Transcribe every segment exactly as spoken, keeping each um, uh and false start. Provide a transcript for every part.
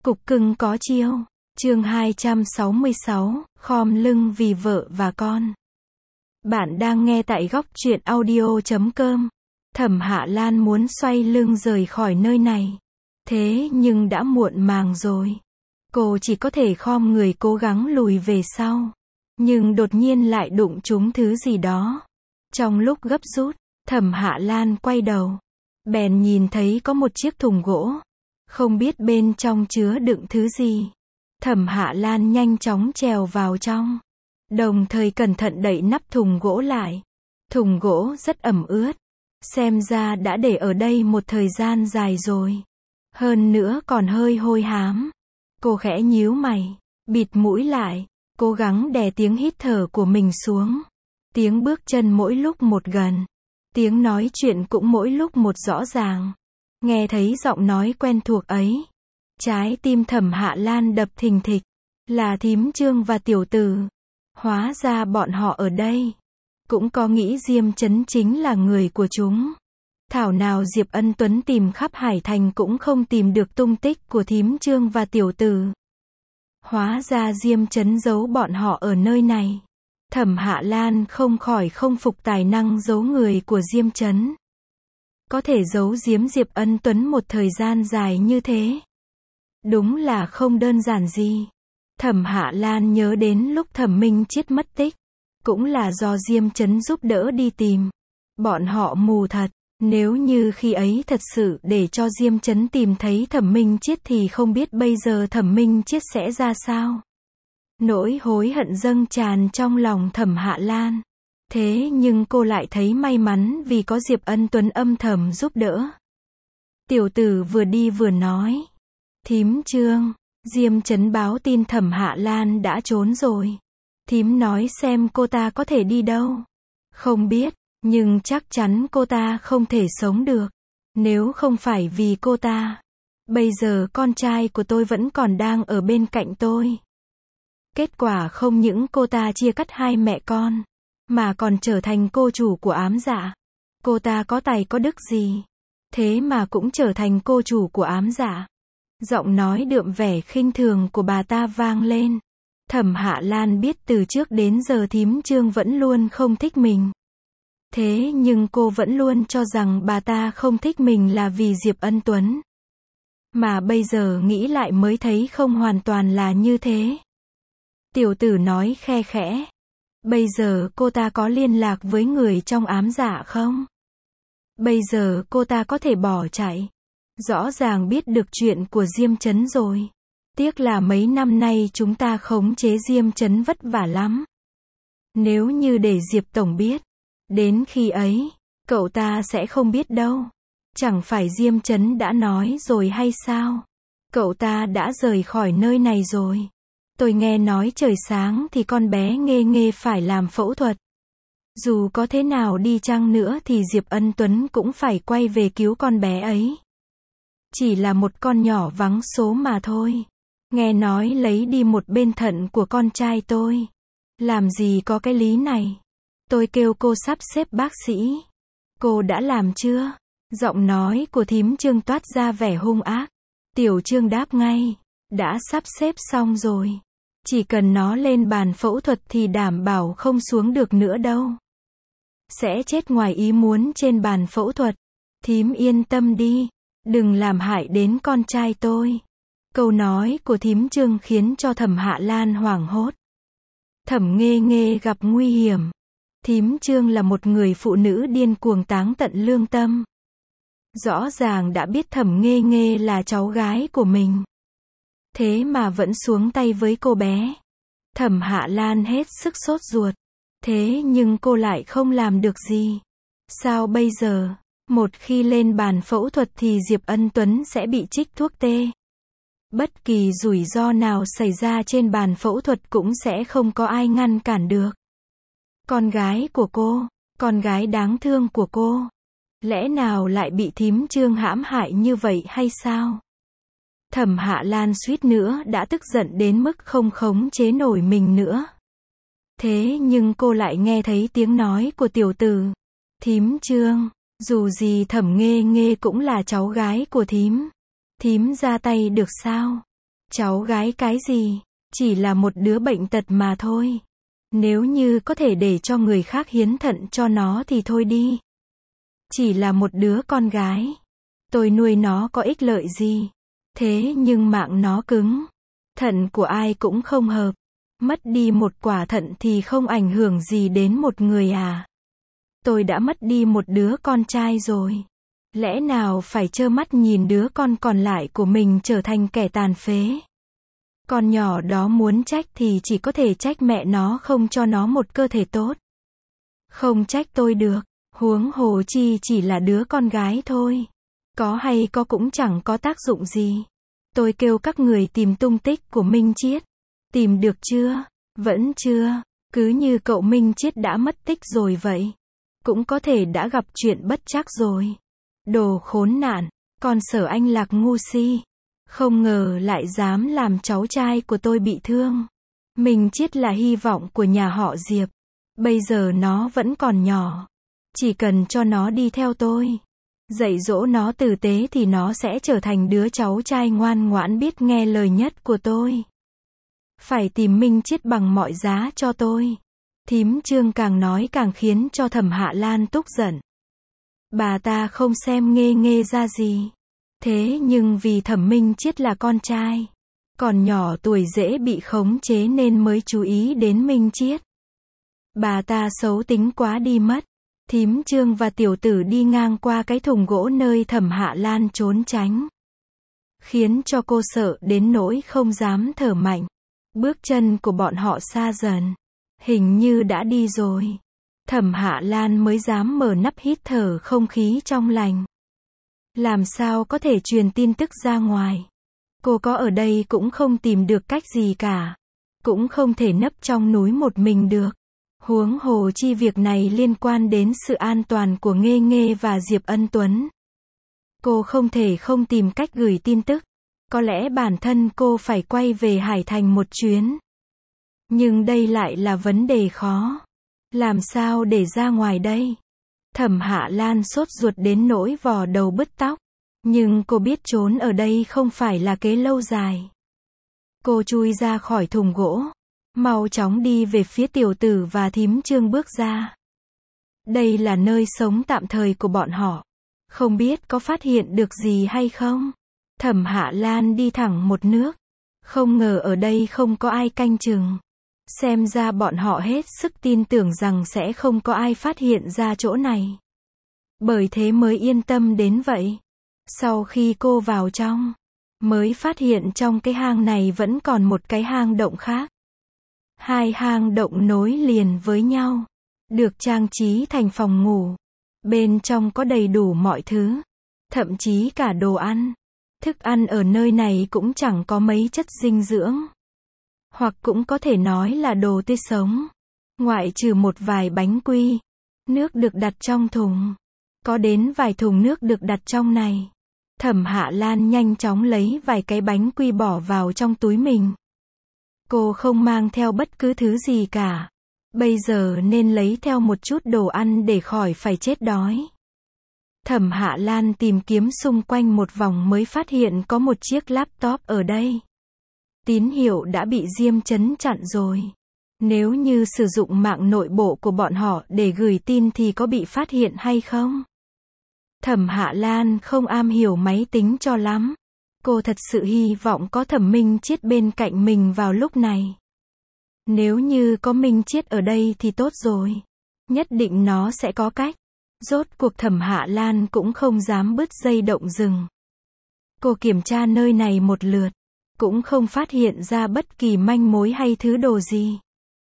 Cục cưng có chiêu. Chương hai trăm sáu mươi sáu, khom lưng vì vợ và con. Bạn đang nghe tại góc truyện audio chấm com. Thẩm Hạ Lan muốn xoay lưng rời khỏi nơi này. Thế nhưng đã muộn màng rồi. Cô chỉ có thể khom người cố gắng lùi về sau. Nhưng đột nhiên lại đụng trúng thứ gì đó. Trong lúc gấp rút, Thẩm Hạ Lan quay đầu. Bèn nhìn thấy có một chiếc thùng gỗ. Không biết bên trong chứa đựng thứ gì. Thẩm Hạ Lan nhanh chóng trèo vào trong. Đồng thời cẩn thận đậy nắp thùng gỗ lại. Thùng gỗ rất ẩm ướt. Xem ra đã để ở đây một thời gian dài rồi. Hơn nữa còn hơi hôi hám. Cô khẽ nhíu mày, bịt mũi lại, cố gắng đè tiếng hít thở của mình xuống. Tiếng bước chân mỗi lúc một gần. Tiếng nói chuyện cũng mỗi lúc một rõ ràng. Nghe thấy giọng nói quen thuộc ấy. Trái tim Thẩm Hạ Lan đập thình thịch. Là thím Trương và tiểu tử. Hóa ra bọn họ ở đây. Cũng có nghĩ Diêm Chấn chính là người của chúng. Thảo nào Diệp Ân Tuấn tìm khắp Hải Thành cũng không tìm được tung tích của thím Trương và tiểu tử. Hóa ra Diêm Chấn giấu bọn họ ở nơi này. Thẩm Hạ Lan không khỏi không phục tài năng giấu người của Diêm Chấn. Có thể giấu giếm Diệp Ân Tuấn một thời gian dài như thế. Đúng là không đơn giản gì. Thẩm Hạ Lan nhớ đến lúc Thẩm Minh Chiết mất tích. Cũng là do Diêm Chấn giúp đỡ đi tìm. Bọn họ mù thật. Nếu như khi ấy thật sự để cho Diêm Chấn tìm thấy Thẩm Minh Chiết thì không biết bây giờ Thẩm Minh Chiết sẽ ra sao. Nỗi hối hận dâng tràn trong lòng Thẩm Hạ Lan. Thế nhưng cô lại thấy may mắn vì có Diệp Ân Tuấn âm thầm giúp đỡ. Tiểu tử vừa đi vừa nói. Thím Trương, Diêm Chấn báo tin Thẩm Hạ Lan đã trốn rồi. Thím nói xem cô ta có thể đi đâu. Không biết, nhưng chắc chắn cô ta không thể sống được. Nếu không phải vì cô ta, bây giờ con trai của tôi vẫn còn đang ở bên cạnh tôi. Kết quả không những cô ta chia cắt hai mẹ con, mà còn trở thành cô chủ của ám dạ. Cô ta có tài có đức gì, thế mà cũng trở thành cô chủ của ám dạ. Giọng nói đượm vẻ khinh thường của bà ta vang lên. Thẩm Hạ Lan biết từ trước đến giờ thím Trương vẫn luôn không thích mình. Thế nhưng cô vẫn luôn cho rằng bà ta không thích mình là vì Diệp Ân Tuấn. Mà bây giờ nghĩ lại mới thấy không hoàn toàn là như thế. Tiểu tử nói khe khẽ. Bây giờ cô ta có liên lạc với người trong ám dạ không? Bây giờ cô ta có thể bỏ chạy. Rõ ràng biết được chuyện của Diêm Chấn rồi. Tiếc là mấy năm nay chúng ta khống chế Diêm Chấn vất vả lắm. Nếu như để Diệp Tổng biết, đến khi ấy, cậu ta sẽ không biết đâu. Chẳng phải Diêm Chấn đã nói rồi hay sao? Cậu ta đã rời khỏi nơi này rồi. Tôi nghe nói trời sáng thì con bé Nghê Nghê phải làm phẫu thuật. Dù có thế nào đi chăng nữa thì Diệp Ân Tuấn cũng phải quay về cứu con bé ấy. Chỉ là một con nhỏ vắng số mà thôi. Nghe nói lấy đi một bên thận của con trai tôi. Làm gì có cái lý này. Tôi kêu cô sắp xếp bác sĩ. Cô đã làm chưa? Giọng nói của thím Trương toát ra vẻ hung ác. Tiểu Trương đáp ngay. Đã sắp xếp xong rồi. Chỉ cần nó lên bàn phẫu thuật thì đảm bảo không xuống được nữa đâu. Sẽ chết ngoài ý muốn trên bàn phẫu thuật. Thím yên tâm đi. Đừng làm hại đến con trai tôi. Câu nói của thím Trương khiến cho Thẩm Hạ Lan hoảng hốt. Thẩm Nghê Nghê gặp nguy hiểm. Thím Trương là một người phụ nữ điên cuồng táng tận lương tâm. Rõ ràng đã biết Thẩm Nghê Nghê là cháu gái của mình. Thế mà vẫn xuống tay với cô bé. Thẩm Hạ Lan hết sức sốt ruột. Thế nhưng cô lại không làm được gì. Sao bây giờ? Một khi lên bàn phẫu thuật thì Diệp Ân Tuấn sẽ bị trích thuốc tê. Bất kỳ rủi ro nào xảy ra trên bàn phẫu thuật cũng sẽ không có ai ngăn cản được. Con gái của cô, con gái đáng thương của cô, lẽ nào lại bị thím Trương hãm hại như vậy hay sao? Thẩm Hạ Lan suýt nữa đã tức giận đến mức không khống chế nổi mình nữa. Thế nhưng cô lại nghe thấy tiếng nói của tiểu tử. Thím Trương, dù gì Thẩm Nghê Nghê cũng là cháu gái của thím. Thím ra tay được sao? Cháu gái cái gì? Chỉ là một đứa bệnh tật mà thôi. Nếu như có thể để cho người khác hiến thận cho nó thì thôi đi. Chỉ là một đứa con gái. Tôi nuôi nó có ích lợi gì? Thế nhưng mạng nó cứng. Thận của ai cũng không hợp. Mất đi một quả thận thì không ảnh hưởng gì đến một người à? Tôi đã mất đi một đứa con trai rồi. Lẽ nào phải trơ mắt nhìn đứa con còn lại của mình trở thành kẻ tàn phế? Con nhỏ đó muốn trách thì chỉ có thể trách mẹ nó không cho nó một cơ thể tốt. Không trách tôi được, huống hồ chi chỉ là đứa con gái thôi. Có hay có cũng chẳng có tác dụng gì. Tôi kêu các người tìm tung tích của Minh Chiết. Tìm được chưa? Vẫn chưa. Cứ như cậu Minh Chiết đã mất tích rồi vậy. Cũng có thể đã gặp chuyện bất trắc rồi. Đồ khốn nạn, con Sở Anh Lạc ngu si. Không ngờ lại dám làm cháu trai của tôi bị thương. Minh Chiết là hy vọng của nhà họ Diệp. Bây giờ nó vẫn còn nhỏ. Chỉ cần cho nó đi theo tôi, dạy dỗ nó tử tế thì nó sẽ trở thành đứa cháu trai ngoan ngoãn biết nghe lời nhất của tôi. Phải tìm Minh Chiết bằng mọi giá cho tôi. Thím Trương càng nói càng khiến cho Thẩm Hạ Lan tức giận. Bà ta không xem nghê nghê ra gì. Thế nhưng vì Thẩm Minh Chiết là con trai, còn nhỏ tuổi dễ bị khống chế nên mới chú ý đến Minh Chiết. Bà ta xấu tính quá đi mất. Thím Trương và tiểu tử đi ngang qua cái thùng gỗ nơi Thẩm Hạ Lan trốn tránh. Khiến cho cô sợ đến nỗi không dám thở mạnh. Bước chân của bọn họ xa dần. Hình như đã đi rồi. Thẩm Hạ Lan mới dám mở nắp hít thở không khí trong lành. Làm sao có thể truyền tin tức ra ngoài? Cô có ở đây cũng không tìm được cách gì cả. Cũng không thể nấp trong núi một mình được. Huống hồ chi việc này liên quan đến sự an toàn của Nghê Nghê và Diệp Ân Tuấn. Cô không thể không tìm cách gửi tin tức. Có lẽ bản thân cô phải quay về Hải Thành một chuyến. Nhưng đây lại là vấn đề khó. Làm sao để ra ngoài đây? Thẩm Hạ Lan sốt ruột đến nỗi vò đầu bứt tóc. Nhưng cô biết trốn ở đây không phải là kế lâu dài. Cô chui ra khỏi thùng gỗ. Mau chóng đi về phía tiểu tử và thím Trương bước ra. Đây là nơi sống tạm thời của bọn họ. Không biết có phát hiện được gì hay không? Thẩm Hạ Lan đi thẳng một nước. Không ngờ ở đây không có ai canh chừng. Xem ra bọn họ hết sức tin tưởng rằng sẽ không có ai phát hiện ra chỗ này. Bởi thế mới yên tâm đến vậy. Sau khi cô vào trong, mới phát hiện trong cái hang này vẫn còn một cái hang động khác. Hai hang động nối liền với nhau, được trang trí thành phòng ngủ. Bên trong có đầy đủ mọi thứ, thậm chí cả đồ ăn. Thức ăn ở nơi này cũng chẳng có mấy chất dinh dưỡng. Hoặc cũng có thể nói là đồ tươi sống. Ngoại trừ một vài bánh quy. Nước được đặt trong thùng. Có đến vài thùng nước được đặt trong này. Thẩm Hạ Lan nhanh chóng lấy vài cái bánh quy bỏ vào trong túi mình. Cô không mang theo bất cứ thứ gì cả. Bây giờ nên lấy theo một chút đồ ăn để khỏi phải chết đói. Thẩm Hạ Lan tìm kiếm xung quanh một vòng mới phát hiện có một chiếc laptop ở đây. Tín hiệu đã bị Diêm Chấn chặn rồi. Nếu như sử dụng mạng nội bộ của bọn họ để gửi tin thì có bị phát hiện hay không? Thẩm Hạ Lan không am hiểu máy tính cho lắm. Cô thật sự hy vọng có Thẩm Minh Chiết bên cạnh mình vào lúc này. Nếu như có Minh Chiết ở đây thì tốt rồi. Nhất định nó sẽ có cách. Rốt cuộc Thẩm Hạ Lan cũng không dám bứt dây động rừng. Cô kiểm tra nơi này một lượt. Cũng không phát hiện ra bất kỳ manh mối hay thứ đồ gì.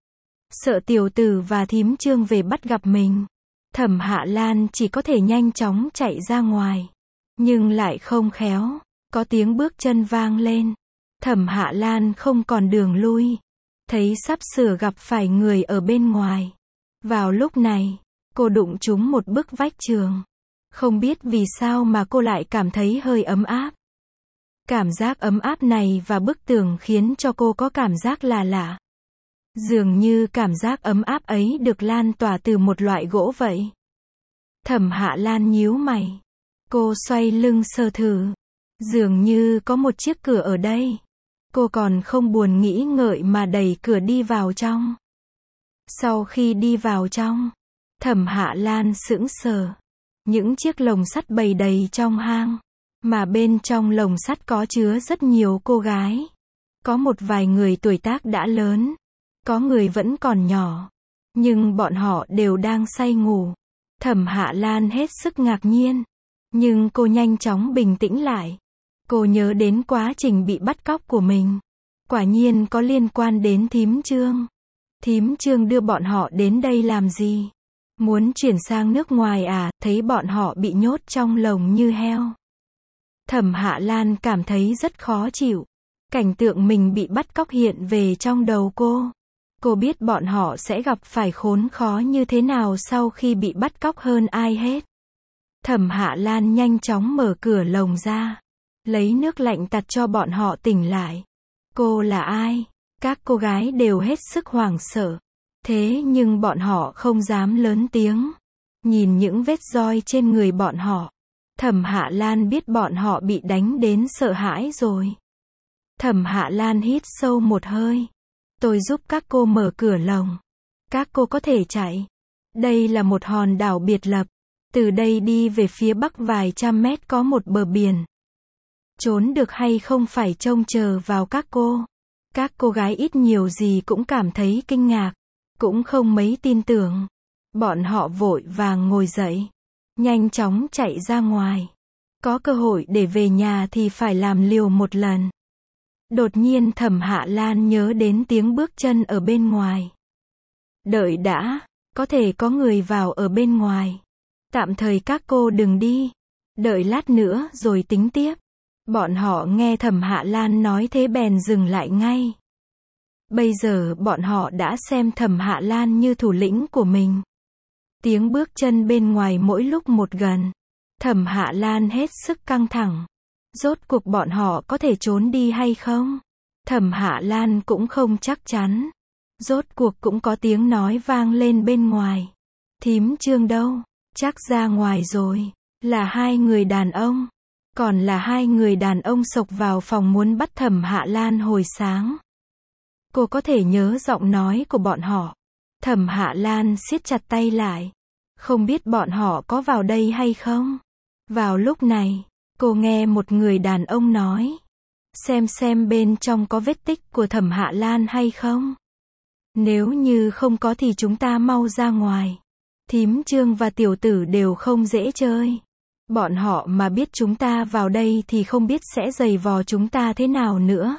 Sợ tiểu tử và thím Trương về bắt gặp mình. Thẩm Hạ Lan chỉ có thể nhanh chóng chạy ra ngoài. Nhưng lại không khéo. Có tiếng bước chân vang lên. Thẩm Hạ Lan không còn đường lui. Thấy sắp sửa gặp phải người ở bên ngoài. Vào lúc này, cô đụng trúng một bức vách tường. Không biết vì sao mà cô lại cảm thấy hơi ấm áp. Cảm giác ấm áp này và bức tường khiến cho cô có cảm giác là lạ. Dường như cảm giác ấm áp ấy được lan tỏa từ một loại gỗ vậy. Thẩm Hạ Lan nhíu mày. Cô xoay lưng sờ thử. Dường như có một chiếc cửa ở đây. Cô còn không buồn nghĩ ngợi mà đẩy cửa đi vào trong. Sau khi đi vào trong, Thẩm Hạ Lan sững sờ. Những chiếc lồng sắt bày đầy trong hang, mà bên trong lồng sắt có chứa rất nhiều cô gái. Có một vài người tuổi tác đã lớn, có người vẫn còn nhỏ, nhưng bọn họ đều đang say ngủ. Thẩm Hạ Lan hết sức ngạc nhiên, nhưng cô nhanh chóng bình tĩnh lại. Cô nhớ đến quá trình bị bắt cóc của mình. Quả nhiên có liên quan đến Thím Trương. Thím Trương đưa bọn họ đến đây làm gì? Muốn chuyển sang nước ngoài à? Thấy bọn họ bị nhốt trong lồng như heo. Thẩm Hạ Lan cảm thấy rất khó chịu. Cảnh tượng mình bị bắt cóc hiện về trong đầu cô. Cô biết bọn họ sẽ gặp phải khốn khó như thế nào sau khi bị bắt cóc hơn ai hết. Thẩm Hạ Lan nhanh chóng mở cửa lồng ra, lấy nước lạnh tạt cho bọn họ tỉnh lại. Cô là ai? Các cô gái đều hết sức hoảng sợ. Thế nhưng bọn họ không dám lớn tiếng. Nhìn những vết roi trên người bọn họ, Thẩm Hạ Lan biết bọn họ bị đánh đến sợ hãi rồi. Thẩm Hạ Lan hít sâu một hơi. Tôi giúp các cô mở cửa lồng. Các cô có thể chạy. Đây là một hòn đảo biệt lập. Từ đây đi về phía bắc vài trăm mét có một bờ biển. Trốn được hay không phải trông chờ vào các cô. Các cô gái ít nhiều gì cũng cảm thấy kinh ngạc, cũng không mấy tin tưởng. Bọn họ vội vàng ngồi dậy, nhanh chóng chạy ra ngoài. Có cơ hội để về nhà thì phải làm liều một lần. Đột nhiên Thẩm Hạ Lan nhớ đến tiếng bước chân ở bên ngoài. Đợi đã, có thể có người vào ở bên ngoài. Tạm thời các cô đừng đi. Đợi lát nữa rồi tính tiếp. Bọn họ nghe Thẩm Hạ Lan nói thế bèn dừng lại ngay. Bây giờ bọn họ đã xem Thẩm Hạ Lan như thủ lĩnh của mình. Tiếng bước chân bên ngoài mỗi lúc một gần. Thẩm Hạ Lan hết sức căng thẳng. Rốt cuộc bọn họ có thể trốn đi hay không? Thẩm Hạ Lan cũng không chắc chắn. Rốt cuộc cũng có tiếng nói vang lên bên ngoài. Thím Trương đâu? Chắc ra ngoài rồi. Là hai người đàn ông. Còn là hai người đàn ông xộc vào phòng muốn bắt Thẩm Hạ Lan hồi sáng. Cô có thể nhớ giọng nói của bọn họ. Thẩm Hạ Lan siết chặt tay lại. Không biết bọn họ có vào đây hay không? Vào lúc này, cô nghe một người đàn ông nói. Xem xem bên trong có vết tích của Thẩm Hạ Lan hay không? Nếu như không có thì chúng ta mau ra ngoài. Thím Trương và tiểu tử đều không dễ chơi. Bọn họ mà biết chúng ta vào đây thì không biết sẽ giày vò chúng ta thế nào nữa.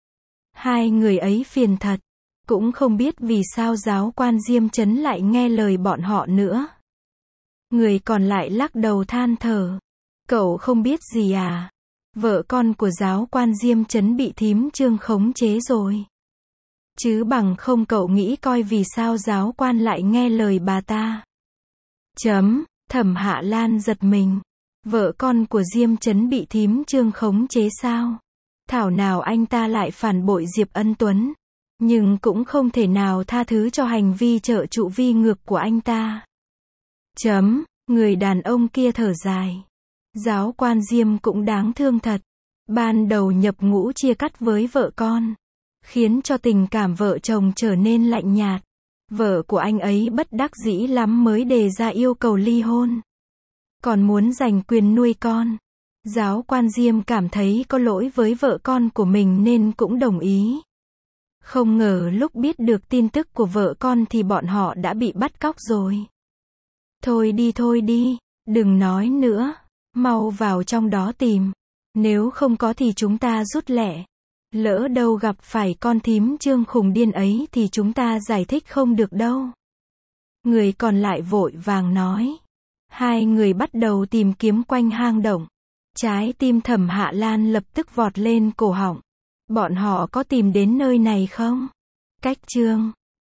Hai người ấy phiền thật. Cũng không biết vì sao giáo quan Diêm Chấn lại nghe lời bọn họ nữa. Người còn lại lắc đầu than thở. Cậu không biết gì à? Vợ con của giáo quan Diêm Chấn bị thím Trương khống chế rồi. Chứ bằng không cậu nghĩ coi vì sao giáo quan lại nghe lời bà ta. Chấm, Thẩm Hạ Lan giật mình. Vợ con của Diêm Chấn bị thím Trương khống chế sao? Thảo nào anh ta lại phản bội Diệp Ân Tuấn. Nhưng cũng không thể nào tha thứ cho hành vi trợ trụ vi ngược của anh ta. Chấm, người đàn ông kia thở dài. Giáo quan Diêm cũng đáng thương thật. Ban đầu nhập ngũ chia cắt với vợ con, khiến cho tình cảm vợ chồng trở nên lạnh nhạt. Vợ của anh ấy bất đắc dĩ lắm mới đề ra yêu cầu ly hôn. Còn muốn giành quyền nuôi con. Giáo quan Diêm cảm thấy có lỗi với vợ con của mình nên cũng đồng ý. Không ngờ lúc biết được tin tức của vợ con thì bọn họ đã bị bắt cóc rồi. Thôi đi thôi đi, đừng nói nữa, mau vào trong đó tìm. Nếu không có thì chúng ta rút lẹ. Lỡ đâu gặp phải con thím Trương khùng điên ấy thì chúng ta giải thích không được đâu. Người còn lại vội vàng nói. Hai người bắt đầu tìm kiếm quanh hang động. Trái tim Thẩm Hạ Lan lập tức vọt lên cổ họng. Bọn họ có tìm đến nơi này không? Cách Trương